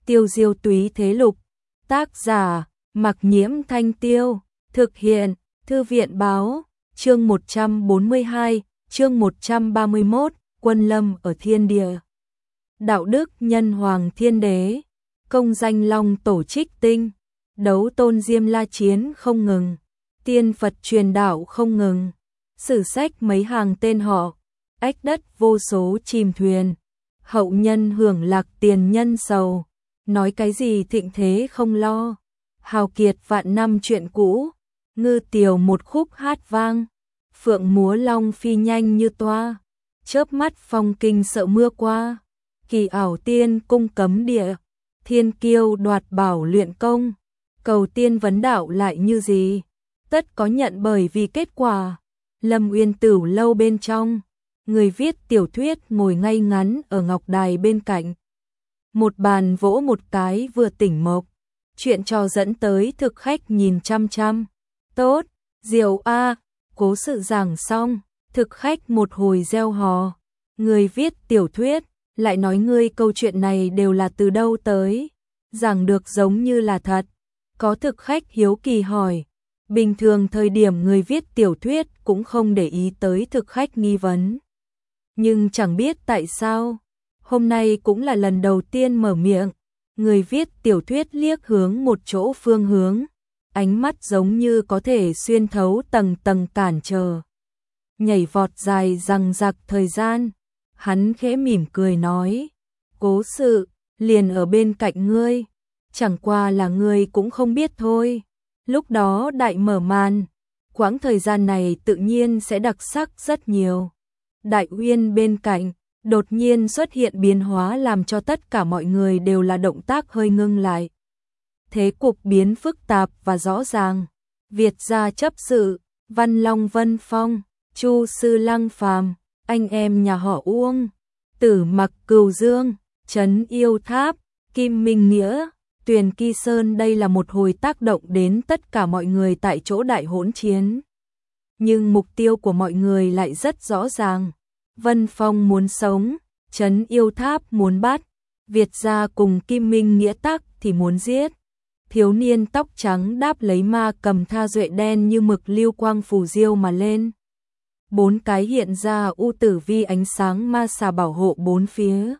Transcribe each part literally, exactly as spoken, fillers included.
Tiêu diêu túy thế lục. Tác giả, Mặc Nhiễm Thanh Tiêu. Thực hiện, Thư viện Báo. Chương một trăm bốn mươi hai, chương một trăm ba mươi mốt, Quân lâm ở thiên địa. Đạo đức nhân hoàng thiên đế. Công danh long tổ trích tinh. Đấu tôn diêm la chiến không ngừng. Tiên Phật truyền đạo không ngừng. Sử sách mấy hàng tên họ. Ách đất vô số chìm thuyền. Hậu nhân hưởng lạc tiền nhân sầu. Nói cái gì thịnh thế không lo. Hào kiệt vạn năm chuyện cũ. Ngư tiều một khúc hát vang. Phượng múa long phi nhanh như toa. Chớp mắt phong kinh sợ mưa qua. Kỳ ảo tiên cung cấm địa. Thiên kiêu đoạt bảo luyện công. Cầu tiên vấn đạo lại như gì. Tất có nhận bởi vì kết quả. Lâm Uyên Tửu lâu bên trong. Người viết tiểu thuyết ngồi ngay ngắn ở ngọc đài bên cạnh. Một bàn vỗ một cái vừa tỉnh mộc. Chuyện trò dẫn tới thực khách nhìn chăm chăm. Tốt, diệu a, cố sự giảng xong, thực khách một hồi reo hò. Người viết tiểu thuyết, lại nói ngươi câu chuyện này đều là từ đâu tới. Giảng được giống như là thật. Có thực khách hiếu kỳ hỏi. Bình thường thời điểm người viết tiểu thuyết cũng không để ý tới thực khách nghi vấn. Nhưng chẳng biết tại sao, hôm nay cũng là lần đầu tiên mở miệng. Người viết tiểu thuyết liếc hướng một chỗ phương hướng, ánh mắt giống như có thể xuyên thấu tầng tầng cản trở. Nhảy vọt dài răng rặc thời gian, hắn khẽ mỉm cười nói, cố sự, liền ở bên cạnh ngươi, chẳng qua là ngươi cũng không biết thôi. Lúc đó đại mở màn, quãng thời gian này tự nhiên sẽ đặc sắc rất nhiều. Đại Uyên bên cạnh, đột nhiên xuất hiện biến hóa làm cho tất cả mọi người đều là động tác hơi ngưng lại. Thế cục biến phức tạp và rõ ràng. Việt gia chấp sự, Văn Long Vân Phong, Chu Sư Lăng Phàm, anh em nhà họ Uông, Tử Mặc Cửu Dương, Trấn Yêu Tháp, Kim Minh Nghĩa, Tuyền Kỳ Sơn, đây là một hồi tác động đến tất cả mọi người tại chỗ đại hỗn chiến. Nhưng mục tiêu của mọi người lại rất rõ ràng. Vân Phong muốn sống, Trấn Yêu Tháp muốn bắt, Việt gia cùng Kim Minh Nghĩa tắc thì muốn giết. Thiếu niên tóc trắng đáp lấy ma cầm tha duệ đen như mực lưu quang phù diêu mà lên. Bốn cái hiện ra u tử vi ánh sáng ma xà bảo hộ bốn phía.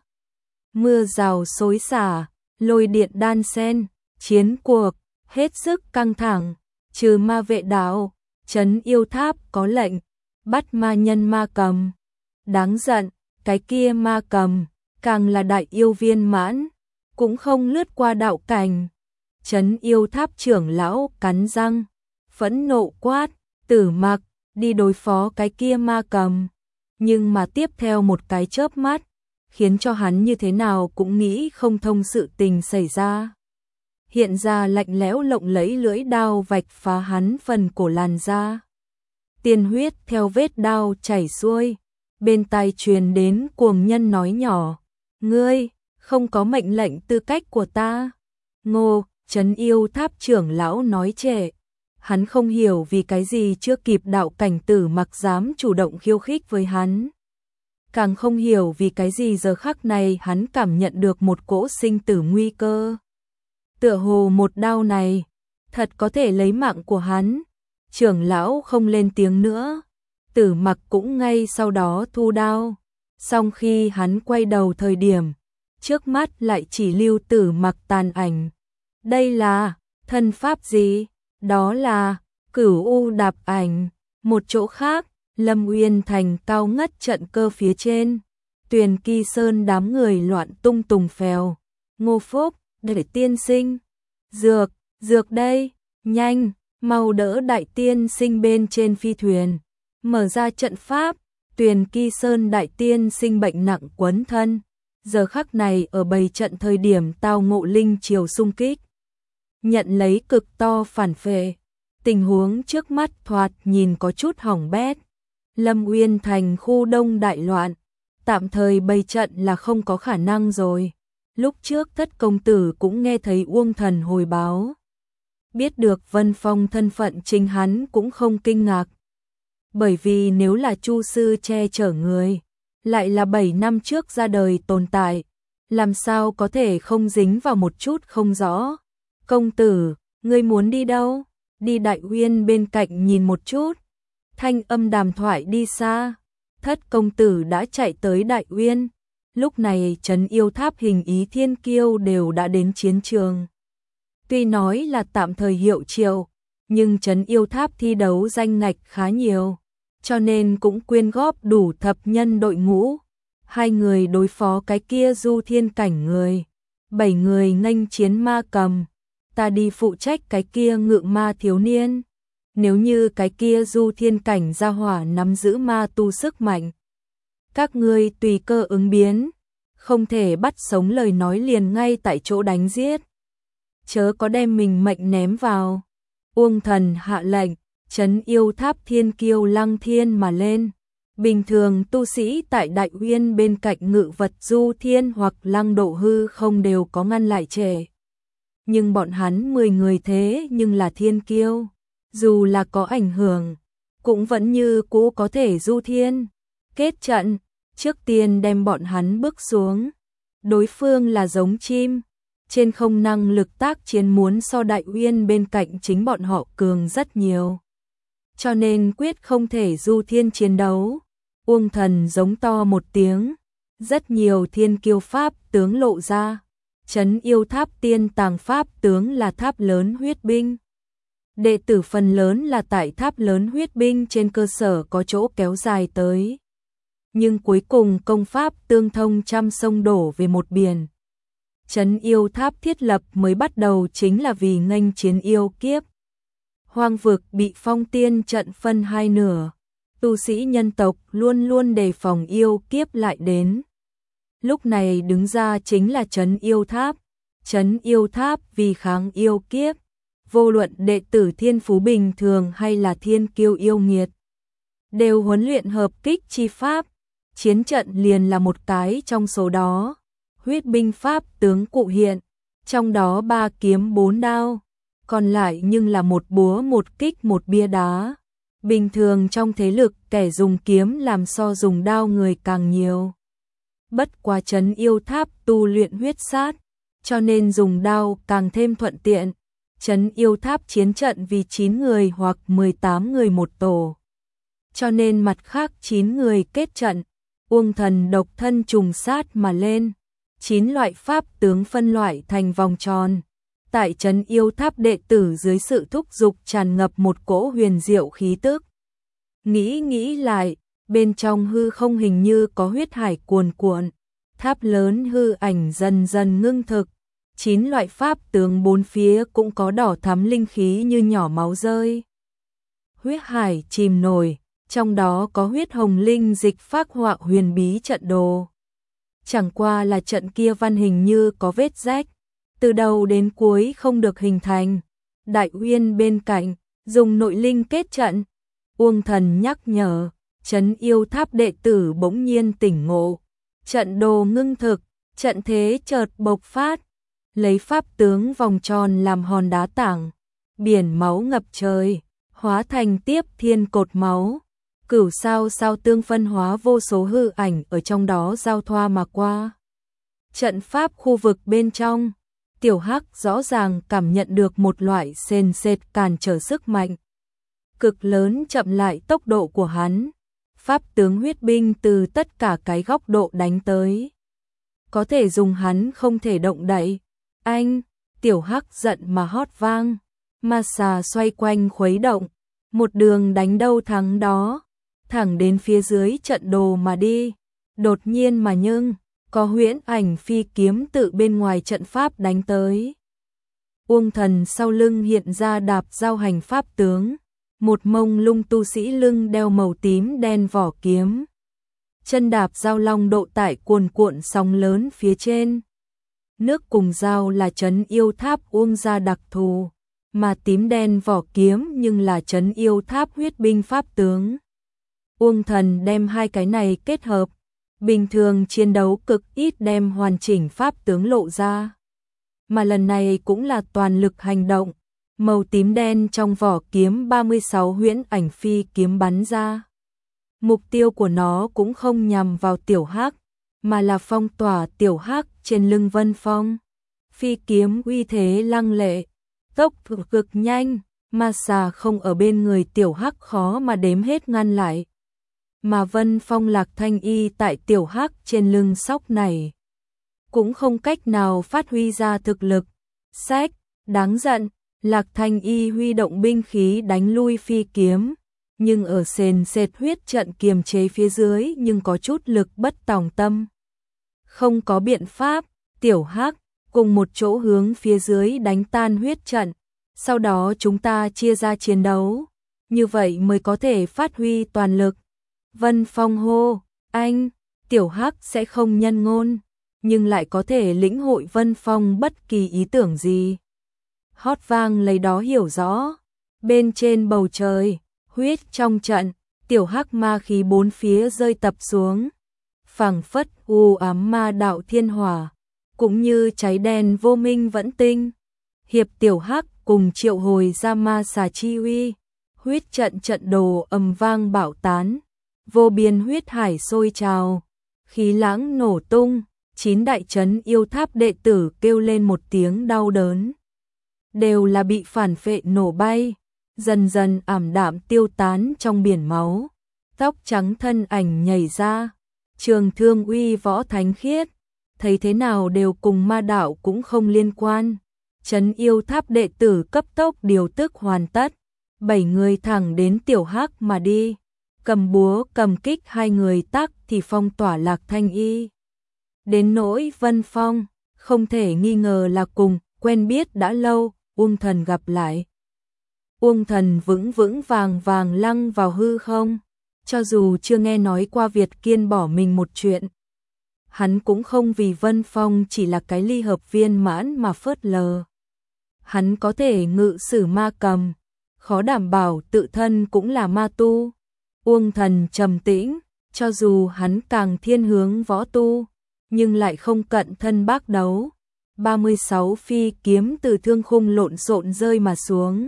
Mưa rào xối xả, lôi điện đan sen, chiến cuộc, hết sức căng thẳng. Trừ ma vệ đạo, Trấn Yêu Tháp có lệnh, bắt ma nhân ma cầm. Đáng giận, cái kia ma cầm, càng là đại yêu viên mãn, cũng không lướt qua đạo cảnh. Trấn Yêu Tháp trưởng lão cắn răng, phẫn nộ quát, Tử Mặc, đi đối phó cái kia ma cầm. Nhưng mà tiếp theo một cái chớp mắt, khiến cho hắn như thế nào cũng nghĩ không thông sự tình xảy ra. Hiện ra lạnh lẽo lộng lẫy lưỡi đao vạch phá hắn phần cổ làn da. Tiên huyết theo vết đao chảy xuôi. Bên tai truyền đến cuồng nhân nói nhỏ, ngươi, không có mệnh lệnh tư cách của ta. Ngô, Trấn Yêu Tháp trưởng lão nói trệ. Hắn không hiểu vì cái gì chưa kịp đạo cảnh Tử Mặc dám chủ động khiêu khích với hắn. Càng không hiểu vì cái gì giờ khắc này hắn cảm nhận được một cỗ sinh tử nguy cơ. Tựa hồ một đao này, thật có thể lấy mạng của hắn. Trưởng lão không lên tiếng nữa. Tử Mặc cũng ngay sau đó thu đao. Song khi hắn quay đầu thời điểm, trước mắt lại chỉ lưu Tử Mặc tàn ảnh. Đây là thân pháp gì? Đó là Cửu U đạp ảnh. Một chỗ khác, Lâm Uyên thành cao ngất trận cơ phía trên. Tuyền Kỳ Sơn đám người loạn tung tùng phèo. Ngô Phúc, để tiên sinh. Dược, dược đây, nhanh, mau đỡ đại tiên sinh bên trên phi thuyền. Mở ra trận pháp, Tuyền Kỳ Sơn đại tiên sinh bệnh nặng quấn thân. Giờ khắc này ở bầy trận thời điểm tao ngộ linh triều xung kích. Nhận lấy cực to phản phệ. Tình huống trước mắt thoạt nhìn có chút hỏng bét. Lâm Uyên thành khu đông đại loạn. Tạm thời bầy trận là không có khả năng rồi. Lúc trước Thất công tử cũng nghe thấy Uông thần hồi báo. Biết được Vân Phong thân phận chính hắn cũng không kinh ngạc. Bởi vì nếu là Chu sư che chở người, lại là bảy năm trước ra đời tồn tại, làm sao có thể không dính vào một chút không rõ. Công tử, ngươi muốn đi đâu? Đi Đại Uyên bên cạnh nhìn một chút. Thanh âm đàm thoại đi xa. Thất công tử đã chạy tới Đại Uyên. Lúc này trấn yêu tháp hình ý thiên kiêu đều đã đến chiến trường. Tuy nói là tạm thời hiệu triệu, nhưng trấn yêu tháp thi đấu danh ngạch khá nhiều, cho nên cũng quyên góp đủ thập nhân đội ngũ. Hai người đối phó cái kia du thiên cảnh người, bảy người nghênh chiến ma cầm, ta đi phụ trách cái kia ngự ma thiếu niên. Nếu như cái kia du thiên cảnh gia hỏa nắm giữ ma tu sức mạnh, các ngươi tùy cơ ứng biến, không thể bắt sống lời nói liền ngay tại chỗ đánh giết. Chớ có đem mình mệnh ném vào. Uông Thần hạ lệnh, trấn yêu tháp thiên kiêu lăng thiên mà lên. Bình thường tu sĩ tại Đại Uyên bên cạnh ngự vật du thiên hoặc lăng độ hư không đều có ngăn lại trễ. Nhưng bọn hắn mười người thế nhưng là thiên kiêu, dù là có ảnh hưởng, cũng vẫn như cũ có thể du thiên. Kết trận, trước tiên đem bọn hắn bước xuống. Đối phương là giống chim, trên không năng lực tác chiến muốn so Đại Uyên bên cạnh chính bọn họ cường rất nhiều. Cho nên quyết không thể du thiên chiến đấu. Uông Thần giống to một tiếng, rất nhiều thiên kiêu pháp tướng lộ ra. Trấn yêu tháp tiên tàng pháp tướng là tháp lớn huyết binh. Đệ tử phần lớn là tại tháp lớn huyết binh trên cơ sở có chỗ kéo dài tới. Nhưng cuối cùng công pháp tương thông trăm sông đổ về một biển. Trấn yêu tháp thiết lập mới bắt đầu chính là vì nghênh chiến yêu kiếp. Hoang vực bị phong tiên trận phân hai nửa. Tu sĩ nhân tộc luôn luôn đề phòng yêu kiếp lại đến. Lúc này đứng ra chính là trấn yêu tháp. Trấn yêu tháp vì kháng yêu kiếp. Vô luận đệ tử thiên phú bình thường hay là thiên kiêu yêu nghiệt, đều huấn luyện hợp kích chi pháp. Chiến trận liền là một cái trong số đó. Huyết binh pháp tướng cụ hiện, trong đó ba kiếm bốn đao, còn lại nhưng là một búa một kích một bia đá. Bình thường trong thế lực kẻ dùng kiếm làm so dùng đao người càng nhiều. Bất quá trấn yêu tháp tu luyện huyết sát, cho nên dùng đao càng thêm thuận tiện. Trấn yêu tháp chiến trận vì chín người hoặc mười tám người một tổ, cho nên mặt khác chín người kết trận. Uông Thần độc thân trùng sát mà lên, chín loại pháp tướng phân loại thành vòng tròn. Tại trấn yêu tháp đệ tử dưới sự thúc giục tràn ngập một cỗ huyền diệu khí tức. Nghĩ nghĩ lại, bên trong hư không hình như có huyết hải cuồn cuộn, tháp lớn hư ảnh dần dần ngưng thực. Chín loại pháp tướng bốn phía cũng có đỏ thắm linh khí như nhỏ máu rơi. Huyết hải chìm nổi, trong đó có huyết hồng linh dịch phác họa huyền bí trận đồ. Chẳng qua là trận kia văn hình như có vết rách, từ đầu đến cuối không được hình thành. Đại Uyên bên cạnh, dùng nội linh kết trận. Uông Thần nhắc nhở, trấn yêu tháp đệ tử bỗng nhiên tỉnh ngộ. Trận đồ ngưng thực, trận thế chợt bộc phát. Lấy pháp tướng vòng tròn làm hòn đá tảng, biển máu ngập trời, hóa thành tiếp thiên cột máu. Cửu sao sao tương phân hóa vô số hư ảnh ở trong đó giao thoa mà qua. Trận pháp khu vực bên trong, Tiểu Hắc rõ ràng cảm nhận được một loại sền sệt cản trở sức mạnh. Cực lớn chậm lại tốc độ của hắn. Pháp tướng huyết binh từ tất cả cái góc độ đánh tới. Có thể dùng hắn không thể động đậy. Anh, Tiểu Hắc giận mà hót vang. Ma xà xoay quanh khuấy động. Một đường đánh đâu thắng đó. Thẳng đến phía dưới trận đồ mà đi. Đột nhiên mà nhưng, có huyễn ảnh phi kiếm tự bên ngoài trận pháp đánh tới. Uông Thần sau lưng hiện ra đạp giao hành pháp tướng. Một mông lung tu sĩ lưng đeo màu tím đen vỏ kiếm. Chân đạp giao long độ tải cuồn cuộn sóng lớn phía trên. Nước cùng dao là trấn yêu tháp Uông gia đặc thù, mà tím đen vỏ kiếm nhưng là trấn yêu tháp huyết binh pháp tướng. Uông Thần đem hai cái này kết hợp, bình thường chiến đấu cực ít đem hoàn chỉnh pháp tướng lộ ra. Mà lần này cũng là toàn lực hành động, màu tím đen trong vỏ kiếm ba mươi sáu huyễn ảnh phi kiếm bắn ra. Mục tiêu của nó cũng không nhằm vào Tiểu Hắc, mà là phong tỏa Tiểu Hắc trên lưng Vân Phong. Phi kiếm uy thế lăng lệ, tốc độ cực nhanh, ma xà không ở bên người Tiểu Hắc khó mà đếm hết ngăn lại. Mà Vân Phong Lạc Thanh Y tại Tiểu Hắc trên lưng sóc này cũng không cách nào phát huy ra thực lực. Sách, đáng giận, Lạc Thanh Y huy động binh khí đánh lui phi kiếm, nhưng ở sền sệt huyết trận kiềm chế phía dưới nhưng có chút lực bất tòng tâm. Không có biện pháp, Tiểu Hắc cùng một chỗ hướng phía dưới đánh tan huyết trận, sau đó chúng ta chia ra chiến đấu, như vậy mới có thể phát huy toàn lực. Vân Phong hô, anh, Tiểu Hắc sẽ không nhân ngôn, nhưng lại có thể lĩnh hội Vân Phong bất kỳ ý tưởng gì. Hót vang lấy đó hiểu rõ, bên trên bầu trời, huyết trong trận, Tiểu Hắc ma khí bốn phía rơi tập xuống, phảng phất u ám ma đạo thiên hỏa, cũng như cháy đen vô minh vẫn tinh. Hiệp Tiểu Hắc cùng triệu hồi ra ma xà chi uy, huyết trận trận đồ ầm vang bạo tán, vô biên huyết hải sôi trào, khí lãng nổ tung, chín đại trấn yêu tháp đệ tử kêu lên một tiếng đau đớn. Đều là bị phản phệ nổ bay, dần dần ảm đạm tiêu tán trong biển máu. Tóc trắng thân ảnh nhảy ra, Trường Thương uy võ thánh khiết, thấy thế nào đều cùng ma đạo cũng không liên quan. Trấn yêu tháp đệ tử cấp tốc điều tức hoàn tất, bảy người thẳng đến Tiểu Hắc mà đi, cầm búa cầm kích hai người tắc thì phong tỏa Lạc Thanh Y. Đến nỗi Vân Phong, không thể nghi ngờ là cùng quen biết đã lâu, Uông Thần gặp lại. Uông Thần vững vững vàng vàng lăng vào hư không, cho dù chưa nghe nói qua Việt Kiên bỏ mình một chuyện. Hắn cũng không vì Vân Phong chỉ là cái ly hợp viên mãn mà phớt lờ. Hắn có thể ngự sử ma cầm, khó đảm bảo tự thân cũng là ma tu. Uông Thần trầm tĩnh, cho dù hắn càng thiên hướng võ tu, nhưng lại không cận thân bác đấu. ba mươi sáu phi kiếm từ thương khung lộn xộn rơi mà xuống.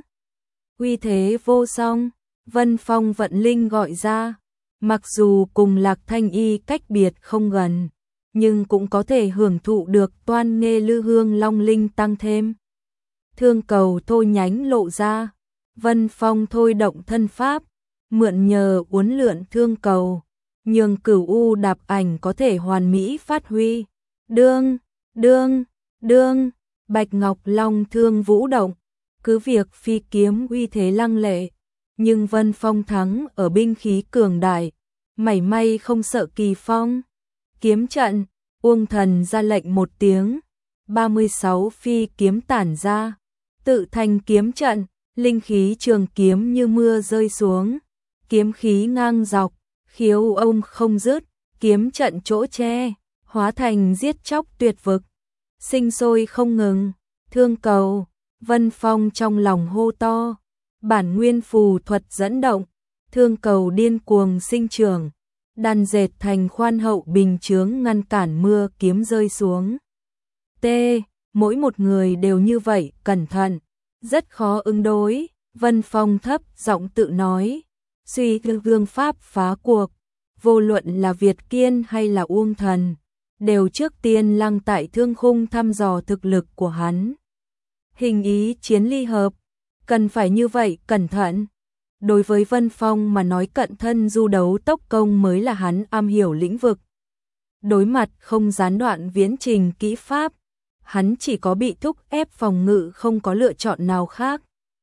Uy thế vô song, Vân Phong vận linh gọi ra, mặc dù cùng Lạc Thanh Y cách biệt không gần, nhưng cũng có thể hưởng thụ được toan nghe lư hương long linh tăng thêm. Thương cầu thôi nhánh lộ ra, Vân Phong thôi động thân pháp, mượn nhờ uốn lượn thương cầu, nhường Cửu U đạp ảnh có thể hoàn mỹ phát huy. Đương, đương, đương, Bạch Ngọc Long thương vũ động, cứ việc phi kiếm uy thế lăng lệ, nhưng Vân Phong thắng ở binh khí cường đại, mảy may không sợ kỳ phong. Kiếm trận, Uông Thần ra lệnh một tiếng, ba mươi sáu phi kiếm tản ra, tự thành kiếm trận, linh khí trường kiếm như mưa rơi xuống, kiếm khí ngang dọc, khiếu ông không dứt, kiếm trận chỗ che, hóa thành giết chóc tuyệt vực, sinh sôi không ngừng. Thương cầu, Vân Phong trong lòng hô to, bản nguyên phù thuật dẫn động, thương cầu điên cuồng sinh trưởng, đan dệt thành khoan hậu bình chướng ngăn cản mưa kiếm rơi xuống. T, mỗi một người đều như vậy, cẩn thận, rất khó ứng đối. Vân Phong thấp giọng tự nói, suy vương pháp phá cuộc, vô luận là Việt Kiên hay là Uông Thần, đều trước tiên lăng tại thương khung thăm dò thực lực của hắn. Hình ý chiến ly hợp, cần phải như vậy, cẩn thận. Đối với Vân Phong mà nói, cận thân du đấu tốc công mới là hắn am hiểu lĩnh vực. Đối mặt không gián đoạn viễn trình kỹ pháp, hắn chỉ có bị thúc ép phòng ngự, không có lựa chọn nào khác.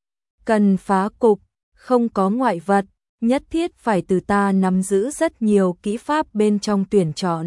Cần phá cục, không có ngoại vật, nhất thiết phải từ ta nắm giữ rất nhiều kỹ pháp bên trong tuyển chọn.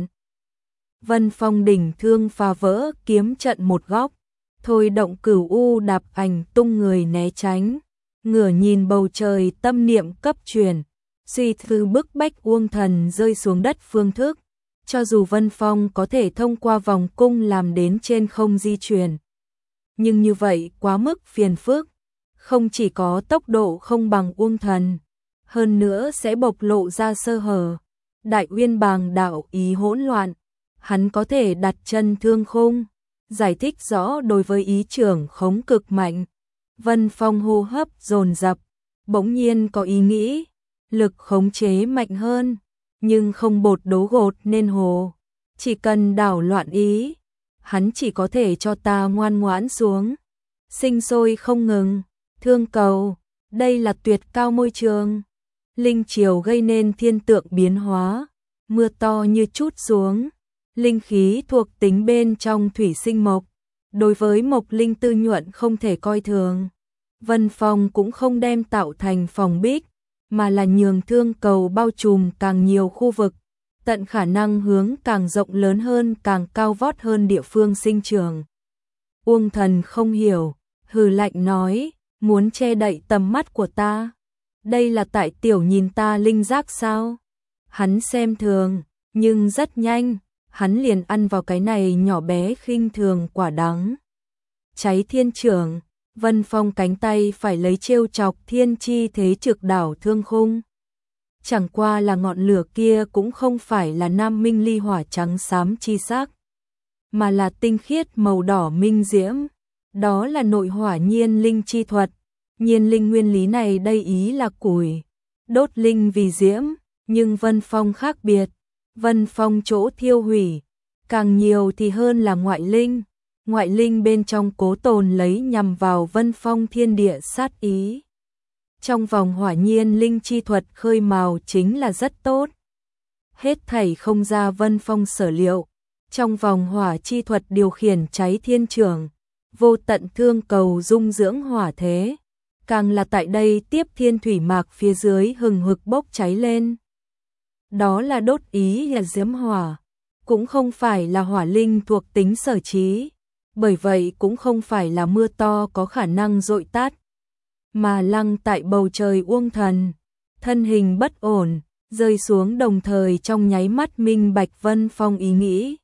Vân Phong đỉnh thương phá vỡ kiếm trận một góc, thôi động Cửu U đạp ảnh tung người né tránh, ngửa nhìn bầu trời tâm niệm cấp truyền, suy thư bức bách Uông Thần rơi xuống đất phương thức. Cho dù Vân Phong có thể thông qua vòng cung làm đến trên không di chuyển, nhưng như vậy quá mức phiền phức, không chỉ có tốc độ không bằng Uông Thần, hơn nữa sẽ bộc lộ ra sơ hở. Đại Uyên Bàng đạo ý hỗn loạn, hắn có thể đặt chân thương khung, giải thích rõ đối với ý trưởng khống cực mạnh. Vân Phong hô hấp dồn dập, bỗng nhiên có ý nghĩ, lực khống chế mạnh hơn, nhưng không bột đấu gột nên hồ. Chỉ cần đảo loạn ý, hắn chỉ có thể cho ta ngoan ngoãn xuống. Sinh sôi không ngừng, thương cầu, đây là tuyệt cao môi trường. Linh triều gây nên thiên tượng biến hóa, mưa to như trút xuống. Linh khí thuộc tính bên trong thủy sinh mộc, đối với mộc linh tư nhuận không thể coi thường. Vân Phong cũng không đem tạo thành phòng bích, mà là nhường thương cầu bao trùm càng nhiều khu vực, tận khả năng hướng càng rộng lớn hơn, càng cao vót hơn địa phương sinh trưởng. Uông Thần không hiểu, hừ lạnh nói, muốn che đậy tầm mắt của ta. Đây là tại tiểu nhìn ta linh giác sao? Hắn xem thường, nhưng rất nhanh, hắn liền ăn vào cái này nhỏ bé khinh thường quả đắng. Cháy thiên trưởng, Vân Phong cánh tay phải lấy trêu chọc thiên chi thế trực đảo thương khung. Chẳng qua là ngọn lửa kia cũng không phải là nam minh ly hỏa trắng xám chi sắc, mà là tinh khiết màu đỏ minh diễm. Đó là nội hỏa nhiên linh chi thuật. Nhiên linh nguyên lý này đây ý là củi, đốt linh vì diễm, nhưng Vân Phong khác biệt. Vân Phong chỗ thiêu hủy, càng nhiều thì hơn là ngoại linh. Ngoại linh bên trong cố tồn lấy nhằm vào Vân Phong thiên địa sát ý. Trong vòng hỏa nhiên linh chi thuật khơi mào chính là rất tốt. Hết thảy không ra Vân Phong sở liệu. Trong vòng hỏa chi thuật điều khiển cháy thiên trường, vô tận thương cầu dung dưỡng hỏa thế. Càng là tại đây tiếp thiên thủy mạc phía dưới hừng hực bốc cháy lên. Đó là đốt ý là diễm hỏa, cũng không phải là hỏa linh thuộc tính sở trí, bởi vậy cũng không phải là mưa to có khả năng dội tắt. Mà lăng tại bầu trời Uông Thần, thân hình bất ổn, rơi xuống đồng thời trong nháy mắt minh bạch Vân Phong ý nghĩ.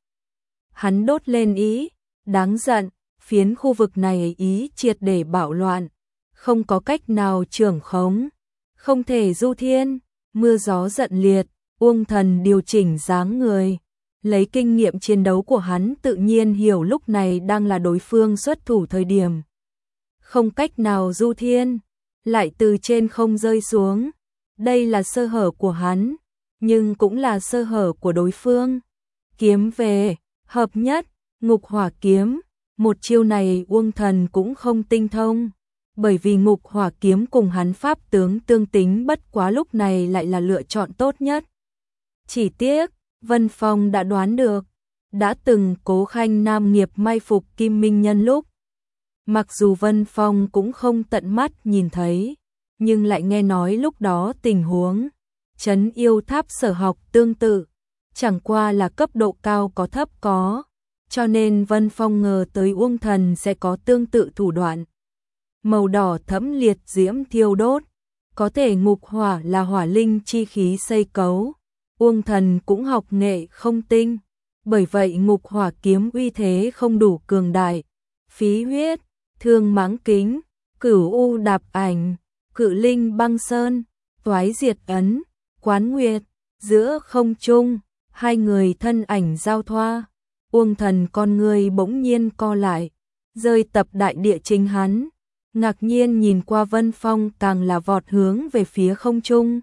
Hắn đốt lên ý, đáng giận, phiến khu vực này ý triệt để bạo loạn. Không có cách nào trưởng khống, không thể du thiên, mưa gió giận liệt. Uông Thần điều chỉnh dáng người, lấy kinh nghiệm chiến đấu của hắn tự nhiên hiểu lúc này đang là đối phương xuất thủ thời điểm. Không cách nào du thiên, lại từ trên không rơi xuống. Đây là sơ hở của hắn, nhưng cũng là sơ hở của đối phương. Kiếm về, hợp nhất, ngục hỏa kiếm, một chiêu này Uông Thần cũng không tinh thông. Bởi vì ngục hỏa kiếm cùng hắn pháp tướng tương tính, bất quá lúc này lại là lựa chọn tốt nhất. Chỉ tiếc, Vân Phong đã đoán được, đã từng Cố Khanh nam nghiệp mai phục Kim Minh Nhân lúc. Mặc dù Vân Phong cũng không tận mắt nhìn thấy, nhưng lại nghe nói lúc đó tình huống trấn yêu tháp sở học tương tự, chẳng qua là cấp độ cao có thấp có, cho nên Vân Phong ngờ tới Uông Thần sẽ có tương tự thủ đoạn. Màu đỏ thẫm liệt diễm thiêu đốt, có thể ngục hỏa là hỏa linh chi khí xây cấu. Uông Thần cũng học nghệ không tinh, bởi vậy ngục hỏa kiếm uy thế không đủ cường đại. Phí huyết, thương mãng kính, cửu u đạp ảnh, cự linh băng sơn, toái diệt ấn, quán nguyệt, giữa không trung, hai người thân ảnh giao thoa. Uông Thần con người bỗng nhiên co lại, rơi tập đại địa chính hắn, ngạc nhiên nhìn qua Vân Phong càng là vọt hướng về phía không trung.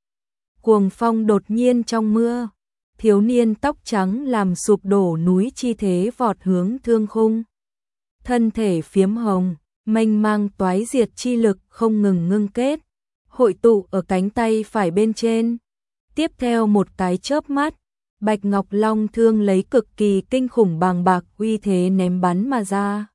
Cuồng phong đột nhiên trong mưa, thiếu niên tóc trắng làm sụp đổ núi chi thế vọt hướng thương khung. Thân thể phiếm hồng, mênh mang toái diệt chi lực không ngừng ngưng kết, hội tụ ở cánh tay phải bên trên. Tiếp theo một cái chớp mắt, Bạch Ngọc Long thương lấy cực kỳ kinh khủng bàng bạc uy thế ném bắn mà ra.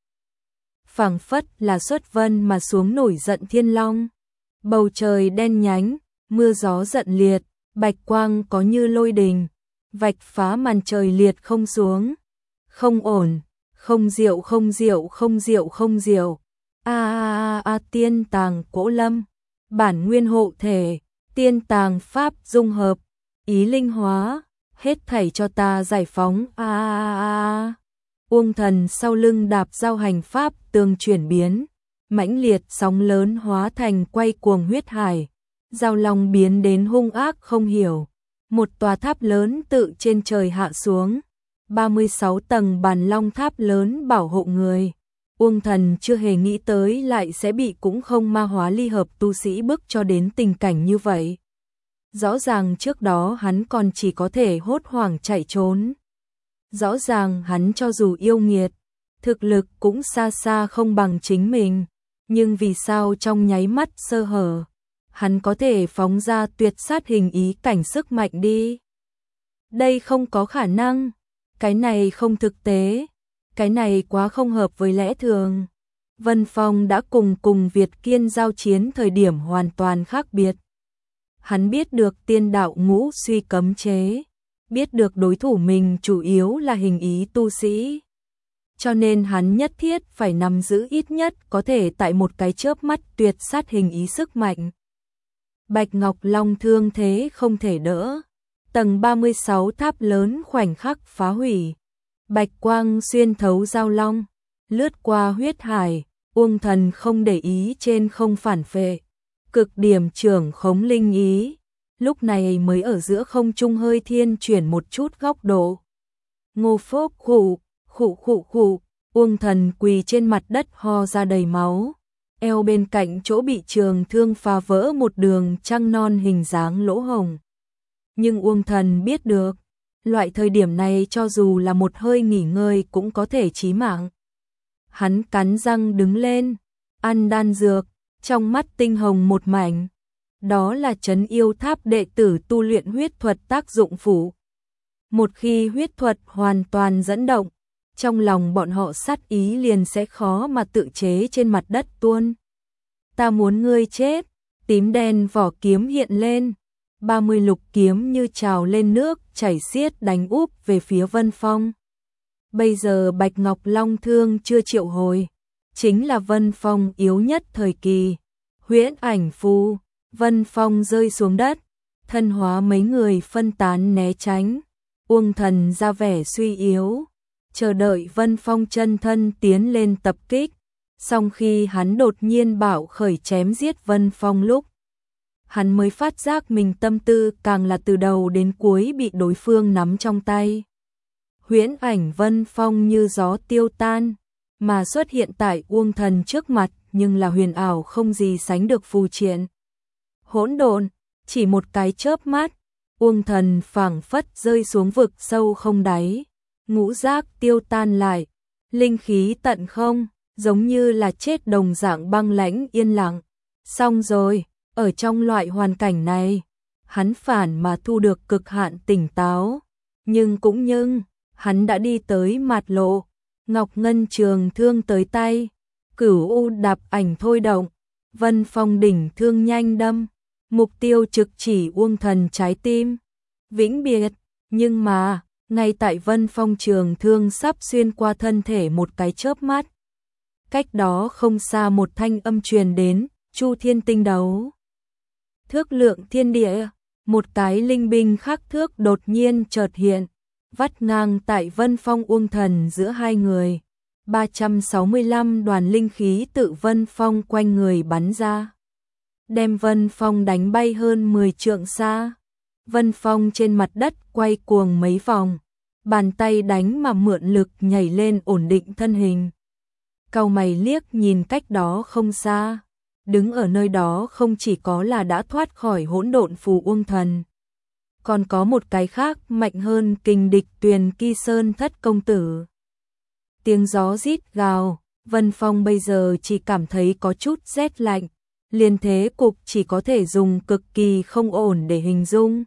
Phảng phất là xuất vân mà xuống nổi giận thiên long. Bầu trời đen nhánh, mưa gió giận liệt, bạch quang có như lôi đình, vạch phá màn trời liệt không xuống. Không ổn, không diệu không diệu không diệu không diệu. A a a a tiên tàng Cỗ Lâm, bản nguyên hộ thể, tiên tàng pháp dung hợp, ý linh hóa, hết thảy cho ta giải phóng. A a a a. Uông Thần sau lưng đạp giao hành pháp tường chuyển biến, mãnh liệt sóng lớn hóa thành quay cuồng huyết hải. Giao long biến đến hung ác không hiểu, một tòa tháp lớn tự trên trời hạ xuống, ba mươi sáu tầng bàn long tháp lớn bảo hộ người. Uông Thần chưa hề nghĩ tới lại sẽ bị cũng không ma hóa ly hợp tu sĩ bức cho đến tình cảnh như vậy. Rõ ràng trước đó hắn còn chỉ có thể hốt hoảng chạy trốn. Rõ ràng hắn cho dù yêu nghiệt, thực lực cũng xa xa không bằng chính mình, nhưng vì sao trong nháy mắt sơ hở, hắn có thể phóng ra tuyệt sát hình ý cảnh sức mạnh đi? Đây không có khả năng, cái này không thực tế, cái này quá không hợp với lẽ thường. Vân Phong đã cùng cùng Việt Kiên giao chiến thời điểm hoàn toàn khác biệt. Hắn biết được tiên đạo ngũ suy cấm chế, biết được đối thủ mình chủ yếu là hình ý tu sĩ. Cho nên hắn nhất thiết phải nắm giữ ít nhất có thể tại một cái chớp mắt tuyệt sát hình ý sức mạnh. Bạch Ngọc Long thương thế không thể đỡ. Tầng ba mươi sáu tháp lớn khoảnh khắc phá hủy. Bạch quang xuyên thấu giao long, lướt qua huyết hải, Uông Thần không để ý trên không phản phệ. Cực điểm trưởng khống linh ý, lúc này mới ở giữa không trung hơi thiên chuyển một chút góc độ. Ngô Phốc khụ, khụ khụ khụ, Uông Thần quỳ trên mặt đất ho ra đầy máu. Eo bên cạnh chỗ bị trường thương phá vỡ một đường trăng non hình dáng lỗ hồng. Nhưng Uông Thần biết được, loại thời điểm này cho dù là một hơi nghỉ ngơi cũng có thể chí mạng. Hắn cắn răng đứng lên, ăn đan dược, trong mắt tinh hồng một mảnh. Đó là trấn yêu tháp đệ tử tu luyện huyết thuật tác dụng phụ. Một khi huyết thuật hoàn toàn dẫn động, trong lòng bọn họ sát ý liền sẽ khó mà tự chế trên mặt đất tuôn. Ta muốn ngươi chết, tím đen vỏ kiếm hiện lên. ba mươi lục kiếm như trào lên nước, chảy xiết đánh úp về phía Vân Phong. Bây giờ Bạch Ngọc Long thương chưa triệu hồi, chính là Vân Phong yếu nhất thời kỳ. Huyễn ảnh phù, Vân Phong rơi xuống đất, thân hóa mấy người phân tán né tránh. Uông Thần ra vẻ suy yếu, chờ đợi Vân Phong chân thân tiến lên tập kích. Song khi hắn đột nhiên bảo khởi chém giết Vân Phong lúc, hắn mới phát giác mình tâm tư càng là từ đầu đến cuối bị đối phương nắm trong tay. Huyễn ảnh Vân Phong như gió tiêu tan, mà xuất hiện tại Uông Thần trước mặt nhưng là huyền ảo không gì sánh được phù triện. Hỗn độn, chỉ một cái chớp mắt, Uông Thần phảng phất rơi xuống vực sâu không đáy, ngũ giác tiêu tan lại, linh khí tận không, giống như là chết đồng dạng băng lãnh yên lặng. Xong rồi, ở trong loại hoàn cảnh này, hắn phản mà thu được cực hạn tỉnh táo, nhưng cũng nhưng, hắn đã đi tới mạt lộ, Ngọc Ngân trường thương tới tay, Cửu U đạp ảnh thôi động, Vân Phong đỉnh thương nhanh đâm, mục tiêu trực chỉ Uông Thần trái tim. Vĩnh biệt, nhưng mà, ngay tại Vân Phong trường thương sắp xuyên qua thân thể một cái chớp mắt. Cách đó không xa một thanh âm truyền đến, Chu Thiên Tinh đấu. Thước lượng thiên địa, một cái linh binh khác thước đột nhiên chợt hiện, vắt ngang tại Vân Phong Uông Thần giữa hai người. ba trăm sáu mươi lăm đoàn linh khí tự Vân Phong quanh người bắn ra, đem Vân Phong đánh bay hơn mười trượng xa. Vân Phong trên mặt đất quay cuồng mấy vòng, bàn tay đánh mà mượn lực nhảy lên ổn định thân hình. Cau mày liếc nhìn cách đó không xa, đứng ở nơi đó không chỉ có là đã thoát khỏi hỗn độn phù Uông Thần, còn có một cái khác mạnh hơn kình địch Tuyền Kỳ Sơn thất công tử. Tiếng gió rít gào, Vân Phong bây giờ chỉ cảm thấy có chút rét lạnh, liền thế cục chỉ có thể dùng cực kỳ không ổn để hình dung.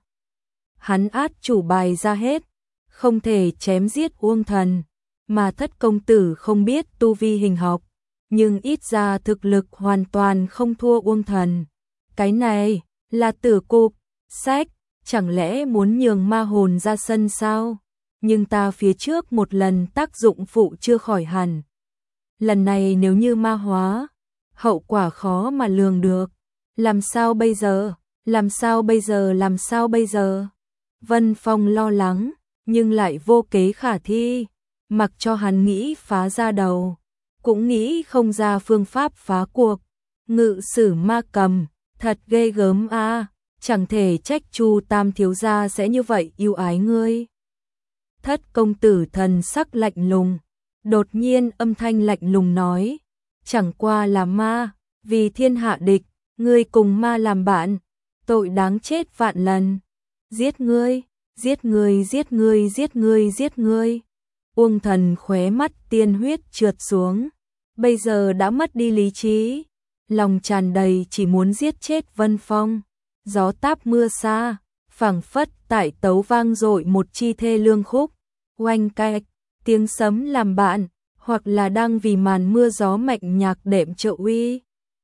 Hắn át chủ bài ra hết, không thể chém giết Uông Thần, mà thất công tử không biết tu vi hình học, nhưng ít ra thực lực hoàn toàn không thua Uông Thần. Cái này là tử cục, sách, chẳng lẽ muốn nhường ma hồn ra sân sao? Nhưng ta phía trước một lần tác dụng phụ chưa khỏi hẳn. Lần này nếu như ma hóa, hậu quả khó mà lường được. Làm sao bây giờ? Làm sao bây giờ? Làm sao bây giờ? Vân Phong lo lắng, nhưng lại vô kế khả thi. Mặc cho hắn nghĩ phá ra đầu, cũng nghĩ không ra phương pháp phá cuộc. Ngự sử ma cầm, thật ghê gớm a, chẳng thể trách Chu Tam thiếu gia sẽ như vậy yêu ái ngươi. Thất công tử thần sắc lạnh lùng, đột nhiên âm thanh lạnh lùng nói, chẳng qua là ma, vì thiên hạ địch, ngươi cùng ma làm bạn, tội đáng chết vạn lần. Giết ngươi, giết ngươi, giết ngươi, giết ngươi, giết ngươi. Uông Thần khóe mắt tiên huyết trượt xuống, bây giờ đã mất đi lý trí, lòng tràn đầy chỉ muốn giết chết Vân Phong. Gió táp mưa xa, phảng phất tại tấu vang dội một chi thê lương khúc, oanh cạch, tiếng sấm làm bạn, hoặc là đang vì màn mưa gió mạnh nhạc đệm trợ uy.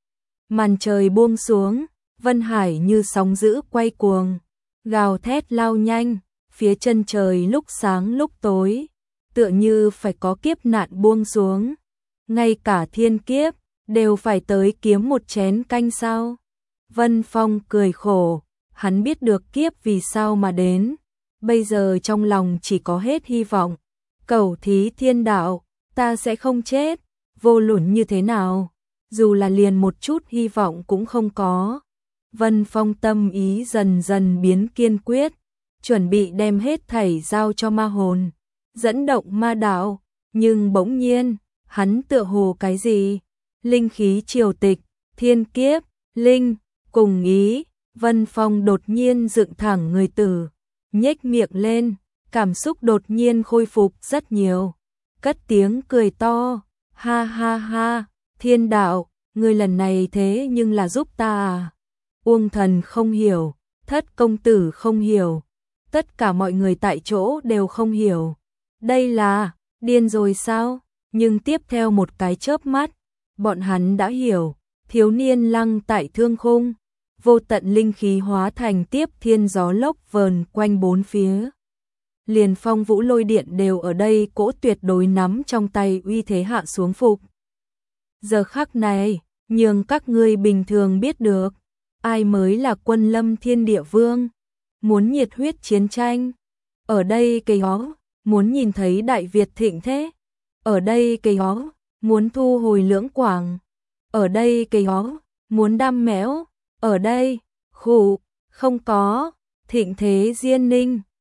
Màn trời buông xuống, Vân Hải như sóng dữ quay cuồng, gào thét lao nhanh, phía chân trời lúc sáng lúc tối, tựa như phải có kiếp nạn buông xuống. Ngay cả thiên kiếp, đều phải tới kiếm một chén canh sao. Vân Phong cười khổ, hắn biết được kiếp vì sao mà đến, bây giờ trong lòng chỉ có hết hy vọng. Cẩu thí thiên đạo, ta sẽ không chết, vô luận như thế nào, dù là liền một chút hy vọng cũng không có. Vân Phong tâm ý dần dần biến kiên quyết, chuẩn bị đem hết thảy giao cho ma hồn, dẫn động ma đạo, nhưng bỗng nhiên, hắn tựa hồ cái gì? Linh khí triều tịch, thiên kiếp, linh, cùng ý, Vân Phong đột nhiên dựng thẳng người tử, nhếch miệng lên, cảm xúc đột nhiên khôi phục rất nhiều, cất tiếng cười to, ha ha ha, thiên đạo, ngươi lần này thế nhưng là giúp ta à? Uông Thần không hiểu, Thất công tử không hiểu, tất cả mọi người tại chỗ đều không hiểu. Đây là, điên rồi sao? Nhưng tiếp theo một cái chớp mắt, bọn hắn đã hiểu, thiếu niên lăng tại thương khung, vô tận linh khí hóa thành tiếp thiên gió lốc vờn quanh bốn phía. Liền phong vũ lôi điện đều ở đây cỗ tuyệt đối nắm trong tay uy thế hạ xuống phục. Giờ khắc này, nhường các ngươi bình thường biết được, ai mới là quân lâm thiên địa vương, muốn nhiệt huyết chiến tranh. Ở đây cây ó, muốn nhìn thấy Đại Việt thịnh thế. Ở đây cây ó, muốn thu hồi Lưỡng Quảng. Ở đây cây ó, muốn đam mẽo. Ở đây, khụ, không có, thịnh thế Diên Ninh.